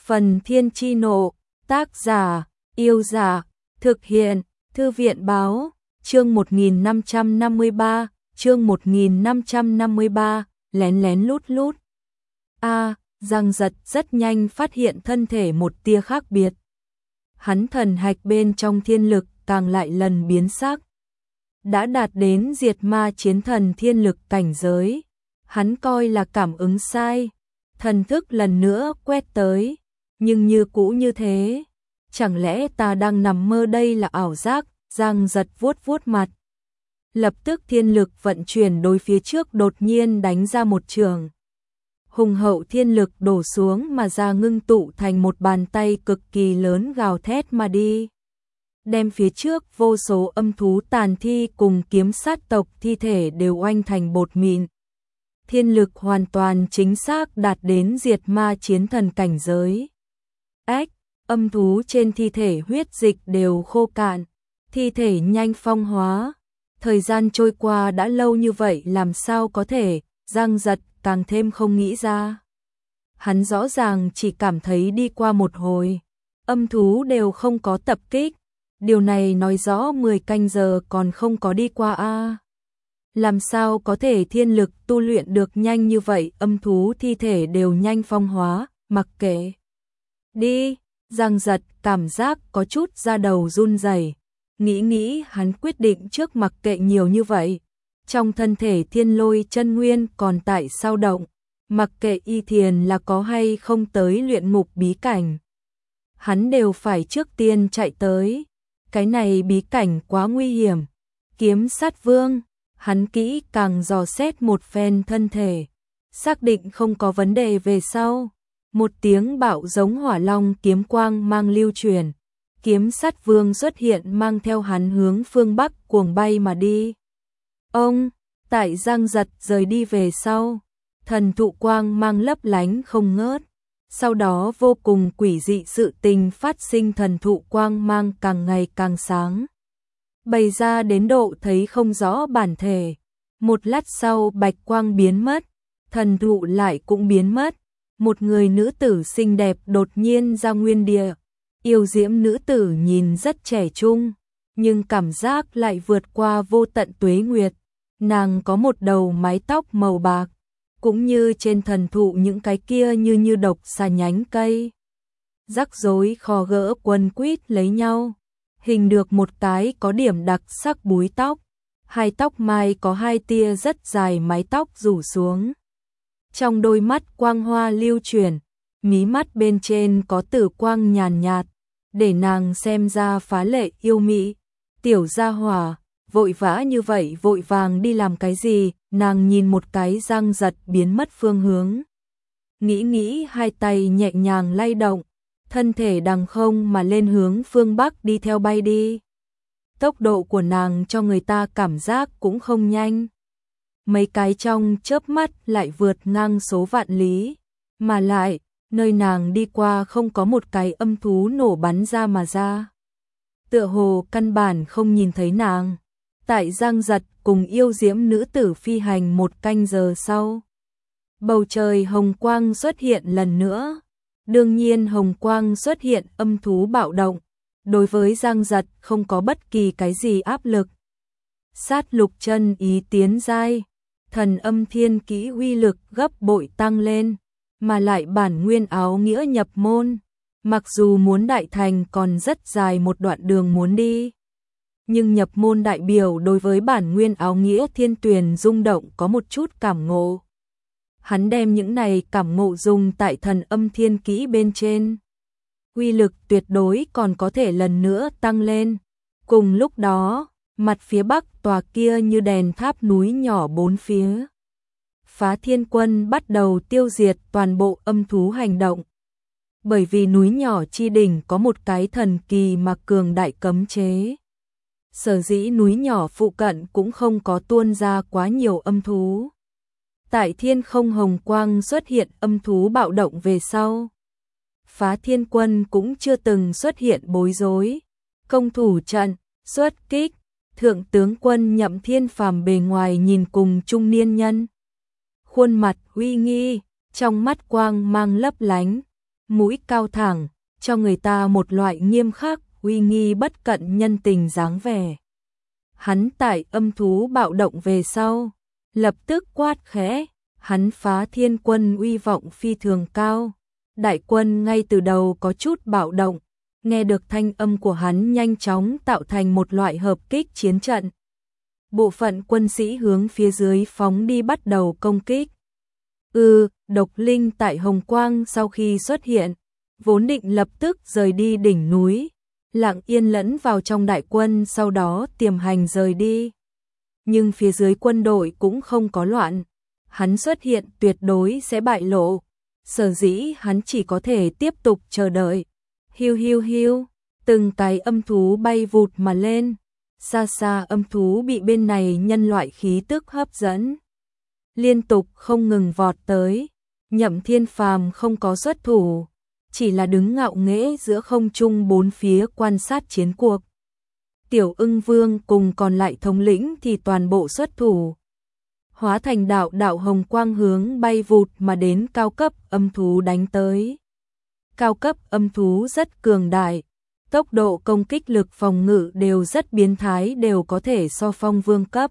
Phần Thiên Chi Nộ, tác giả, Yêu Giả, thực hiện, Thư viện Báo, chương 1553, chương 1553, lén lén lút lút. Giang Giật rất nhanh phát hiện thân thể một tia khác biệt. Hắn thần hạch bên trong thiên lực càng lại lần biến sắc. Đã đạt đến diệt ma chiến thần thiên lực cảnh giới. Hắn coi là cảm ứng sai. Thần thức lần nữa quét tới. Nhưng như cũ như thế. Chẳng lẽ ta đang nằm mơ, đây là ảo giác? Giang Giật vuốt vuốt mặt. Lập tức thiên lực vận chuyển đối phía trước đột nhiên đánh ra một trường. Hùng hậu thiên lực đổ xuống mà ra, ngưng tụ thành một bàn tay cực kỳ lớn gào thét mà đi. Đem phía trước vô số âm thú tàn thi cùng kiếm sát tộc thi thể đều oanh thành bột mịn. Thiên lực hoàn toàn chính xác đạt đến diệt ma chiến thần cảnh giới. Âm thú trên thi thể huyết dịch đều khô cạn, thi thể nhanh phong hóa. Thời gian trôi qua đã lâu như vậy làm sao có thể? Giang Giật càng thêm không nghĩ ra. Hắn rõ ràng chỉ cảm thấy đi qua một hồi, âm thú đều không có tập kích. Điều này nói rõ 10 canh giờ còn không có đi qua Làm sao có thể thiên lực tu luyện được nhanh như vậy? Âm thú thi thể đều nhanh phong hóa, mặc kệ. Đi, Giang Giật cảm giác có chút da đầu run rẩy. Nghĩ hắn quyết định trước mặc kệ nhiều như vậy. Trong thân thể thiên lôi chân nguyên còn tại sao động, mặc kệ Y Thiền là có hay không tới luyện ngục bí cảnh. Hắn đều phải trước tiên chạy tới. Cái này bí cảnh quá nguy hiểm. Kiếm sát vương, hắn kỹ càng dò xét một phen thân thể. Xác định không có vấn đề về sau. Một tiếng bạo giống hỏa long kiếm quang mang lưu truyền. Kiếm sát vương xuất hiện mang theo hắn hướng phương Bắc cuồng bay mà đi. Tại Giang Giật rời đi về sau, thần thụ quang mang lấp lánh không ngớt. Sau đó vô cùng quỷ dị sự tình phát sinh, thần thụ quang mang càng ngày càng sáng. Bày ra đến độ thấy không rõ bản thể. Một lát sau bạch quang biến mất, thần thụ lại cũng biến mất. Một người nữ tử xinh đẹp đột nhiên ra nguyên địa. Yêu diễm nữ tử nhìn rất trẻ trung, nhưng cảm giác lại vượt qua vô tận tuế nguyệt. Nàng có một đầu mái tóc màu bạc, cũng như trên thần thụ những cái kia như độc xà nhánh cây. Rắc rối khò gỡ quấn quýt lấy nhau, hình được một cái có điểm đặc sắc búi tóc. Hai tóc mai có hai tia rất dài, mái tóc rủ xuống. Trong đôi mắt quang hoa lưu chuyển, mí mắt bên trên có tử quang nhàn nhạt, để nàng xem ra phá lệ yêu mị. Tiểu gia hỏa, vội vã như vậy vội vàng đi làm cái gì? Nàng nhìn một cái Giang Giật biến mất phương hướng. Nghĩ hai tay nhẹ nhàng lay động, thân thể đằng không mà lên hướng phương Bắc đi theo bay đi. Tốc độ của nàng cho người ta cảm giác cũng không nhanh. Mấy cái trong chớp mắt lại vượt ngang số vạn lý. Mà lại, nơi nàng đi qua không có một cái âm thú nổ bắn ra mà ra. Tựa hồ căn bản không nhìn thấy nàng. Tại Giang Giật cùng yêu diễm nữ tử phi hành 1 canh giờ sau, bầu trời hồng quang xuất hiện lần nữa. Đương nhiên hồng quang xuất hiện, âm thú bạo động. Đối với Giang Giật không có bất kỳ cái gì áp lực. Sát lục chân ý tiến giai, thần âm thiên kỹ uy lực gấp bội tăng lên, mà lại bản nguyên áo nghĩa nhập môn. Mặc dù muốn đại thành còn rất dài một đoạn đường muốn đi, nhưng nhập môn đại biểu đối với bản nguyên áo nghĩa thiên tuyền rung động có một chút cảm ngộ. Hắn đem những này cảm ngộ dùng tại thần âm thiên kỹ bên trên. Uy lực tuyệt đối còn có thể lần nữa tăng lên. Cùng lúc đó, mặt phía bắc tòa kia như đèn tháp núi nhỏ bốn phía. Phá Thiên Quân bắt đầu tiêu diệt toàn bộ âm thú hành động. Bởi vì núi nhỏ chi đỉnh có một cái thần kỳ mà cường đại cấm chế. Sở dĩ núi nhỏ phụ cận cũng không có tuôn ra quá nhiều âm thú. Tại thiên không hồng quang xuất hiện, âm thú bạo động về sau, Phá Thiên Quân cũng chưa từng xuất hiện bối rối. Công thủ trận, xuất kích. Thượng tướng quân Nhậm Thiên Phàm bề ngoài nhìn cùng trung niên nhân. Khuôn mặt uy nghi, trong mắt quang mang lấp lánh. mũi cao thẳng, cho người ta một loại nghiêm khắc, uy nghi bất cận nhân tình dáng vẻ. Hắn tại âm thú bạo động về sau, lập tức quát khẽ, hắn Phá Thiên Quân uy vọng phi thường cao. Đại quân ngay từ đầu có chút bạo động, nghe được thanh âm của hắn nhanh chóng tạo thành một loại hợp kích chiến trận. Bộ phận quân sĩ hướng phía dưới phóng đi bắt đầu công kích. Độc Linh tại Hồng Quang sau khi xuất hiện, vốn định lập tức rời đi đỉnh núi, lặng yên lẫn vào trong đại quân sau đó tiềm hành rời đi. Nhưng phía dưới quân đội cũng không có loạn, hắn xuất hiện tuyệt đối sẽ bại lộ, sở dĩ hắn chỉ có thể tiếp tục chờ đợi. Hiu hiu hiu, từng cái âm thú bay vụt mà lên, xa xa âm thú bị bên này nhân loại khí tức hấp dẫn, liên tục không ngừng vọt tới. Nhậm Thiên Phàm không có xuất thủ, chỉ là đứng ngạo nghễ giữa không trung bốn phía quan sát chiến cuộc. Tiểu Ưng Vương cùng còn lại thống lĩnh thì toàn bộ xuất thủ, hóa thành đạo hồng quang hướng bay vụt mà đến cao cấp âm thú đánh tới. Cao cấp âm thú rất cường đại, tốc độ công kích lực phòng ngự đều rất biến thái, đều có thể so phong vương cấp.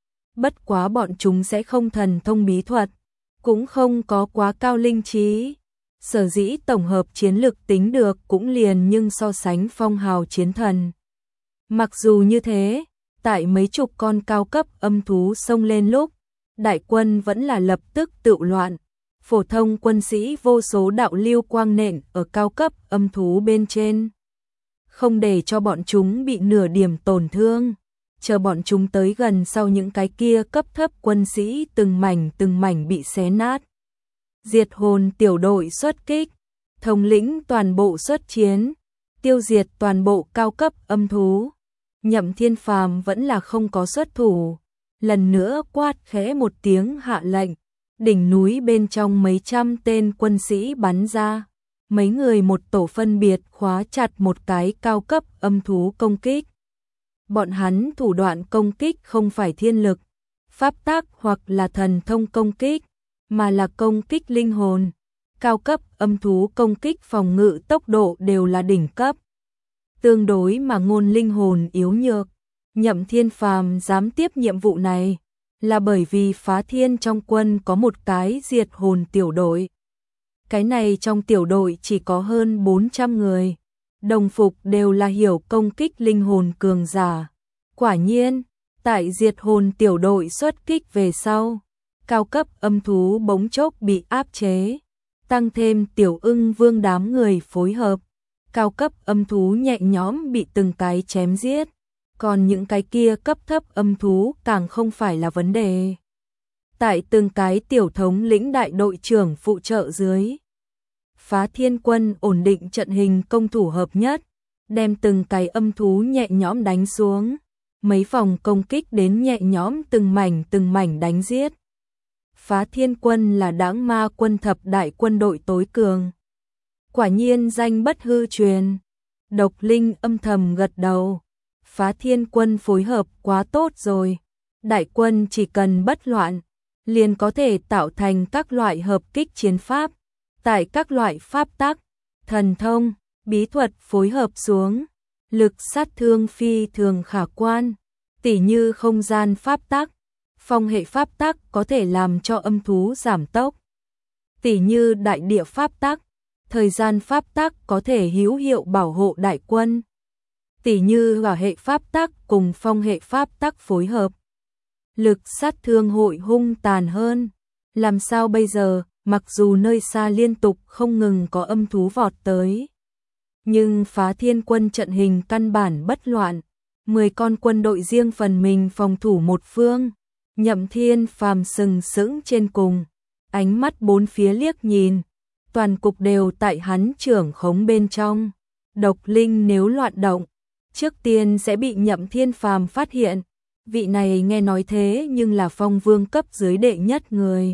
Bất quá bọn chúng sẽ không thần thông bí thuật, cũng không có quá cao linh trí, sở dĩ tổng hợp chiến lực tính được cũng liền nhưng so sánh phong hào chiến thần. Mặc dù như thế, tại mấy chục con cao cấp âm thú xông lên lúc, đại quân vẫn là lập tức tự loạn. Phổ thông quân sĩ vô số đạo lưu quang nện ở cao cấp âm thú bên trên, không để cho bọn chúng bị nửa điểm tổn thương. Chờ bọn chúng tới gần sau, những cái kia cấp thấp quân sĩ từng mảnh bị xé nát. Diệt hồn tiểu đội xuất kích, thống lĩnh toàn bộ xuất chiến, tiêu diệt toàn bộ cao cấp âm thú. Nhậm Thiên Phàm vẫn là không có xuất thủ, lần nữa quát khẽ một tiếng hạ lệnh. Đỉnh núi bên trong mấy trăm tên quân sĩ bắn ra, mấy người một tổ phân biệt khóa chặt một cái cao cấp âm thú công kích. Bọn hắn thủ đoạn công kích không phải thiên lực, pháp tác hoặc là thần thông công kích, mà là công kích linh hồn. Cao cấp âm thú công kích phòng ngự tốc độ đều là đỉnh cấp, tương đối mà ngôn linh hồn yếu nhược. Nhậm Thiên Phàm dám tiếp nhiệm vụ này là bởi vì Phá Thiên trong quân có một cái diệt hồn tiểu đội. Cái này trong tiểu đội chỉ có hơn 400 người, đồng phục đều là hiểu công kích linh hồn cường giả. Quả nhiên, tại diệt hồn tiểu đội xuất kích về sau, cao cấp âm thú bỗng chốc bị áp chế, tăng thêm Tiểu Ưng Vương đám người phối hợp, cao cấp âm thú nhẹ nhõm bị từng cái chém giết. Còn những cái kia cấp thấp âm thú càng không phải là vấn đề. Tại từng cái tiểu thống lĩnh đại đội trưởng phụ trợ dưới, Phá Thiên Quân ổn định trận hình công thủ hợp nhất, đem từng cái âm thú nhẹ nhõm đánh xuống. Mấy vòng công kích đến nhẹ nhõm từng mảnh đánh giết. Phá Thiên Quân là Đãng Ma quân thập đại quân đội tối cường. Quả nhiên danh bất hư truyền. Độc Linh âm thầm gật đầu. Phá Thiên Quân phối hợp quá tốt rồi. Đại quân chỉ cần bất loạn, liền có thể tạo thành các loại hợp kích chiến pháp. Tại các loại pháp tắc, thần thông, bí thuật phối hợp xuống, lực sát thương phi thường khả quan. Tỉ như không gian pháp tắc, phong hệ pháp tắc có thể làm cho âm thú giảm tốc. Tỉ như đại địa pháp tắc, thời gian pháp tắc có thể hữu hiệu bảo hộ đại quân. Tỉ như hỏa hệ pháp tắc cùng phong hệ pháp tắc phối hợp, lực sát thương hội hung tàn hơn. Làm sao bây giờ, mặc dù nơi xa liên tục không ngừng có âm thú vọt tới, nhưng Phá Thiên Quân trận hình căn bản bất loạn, 10 con quân đội riêng phần mình phòng thủ một phương. Nhậm Thiên Phàm sừng sững trên cùng, ánh mắt bốn phía liếc nhìn, toàn cục đều tại hắn trưởng khống bên trong. Độc Linh nếu loạn động, trước tiên sẽ bị Nhậm Thiên Phàm phát hiện. Vị này nghe nói thế nhưng là phong vương cấp dưới đệ nhất người.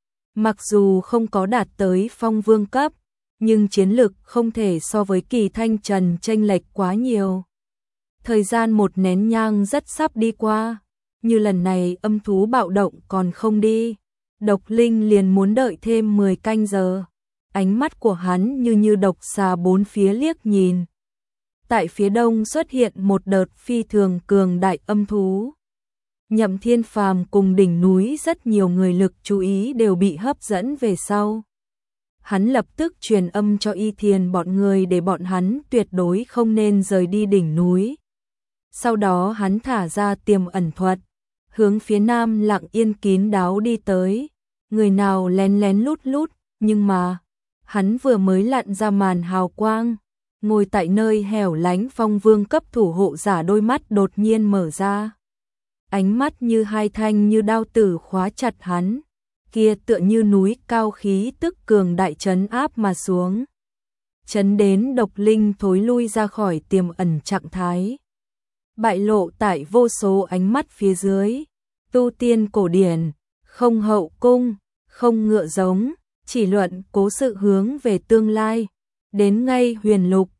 Mặc dù không có đạt tới phong vương cấp, nhưng chiến lực không thể so với Kỳ Thanh Trần chênh lệch quá nhiều. Thời gian một nén nhang rất sắp đi qua, như lần này âm thú bạo động còn không đi, Độc Linh liền muốn đợi thêm 10 canh giờ. ánh mắt của hắn như độc xà bốn phía liếc nhìn. Tại phía đông xuất hiện một đợt phi thường cường đại âm thú. Nhậm Thiên Phàm cùng đỉnh núi rất nhiều người lực chú ý đều bị hấp dẫn về sau. Hắn lập tức truyền âm cho Y Thiền bọn người để bọn hắn tuyệt đối không nên rời đi đỉnh núi. Sau đó hắn thả ra tiềm ẩn thuật, hướng phía nam lặng yên kín đáo đi tới. Người nào lén lén lút lút, nhưng mà hắn vừa mới lặn ra màn hào quang, ngồi tại nơi hẻo lánh Phong Vương cấp thủ hộ giả đôi mắt đột nhiên mở ra. Ánh mắt như hai thanh như đao tử khóa chặt hắn, kia tựa như núi cao khí tức cường đại trấn áp mà xuống. Chấn đến độc linh thối lui ra khỏi tiềm ẩn trạng thái. Bại lộ tại vô số ánh mắt phía dưới. Tu tiên cổ điển, không hậu cung, không ngựa giống, chỉ luận cố sự hướng về tương lai. Đến ngay huyền lục,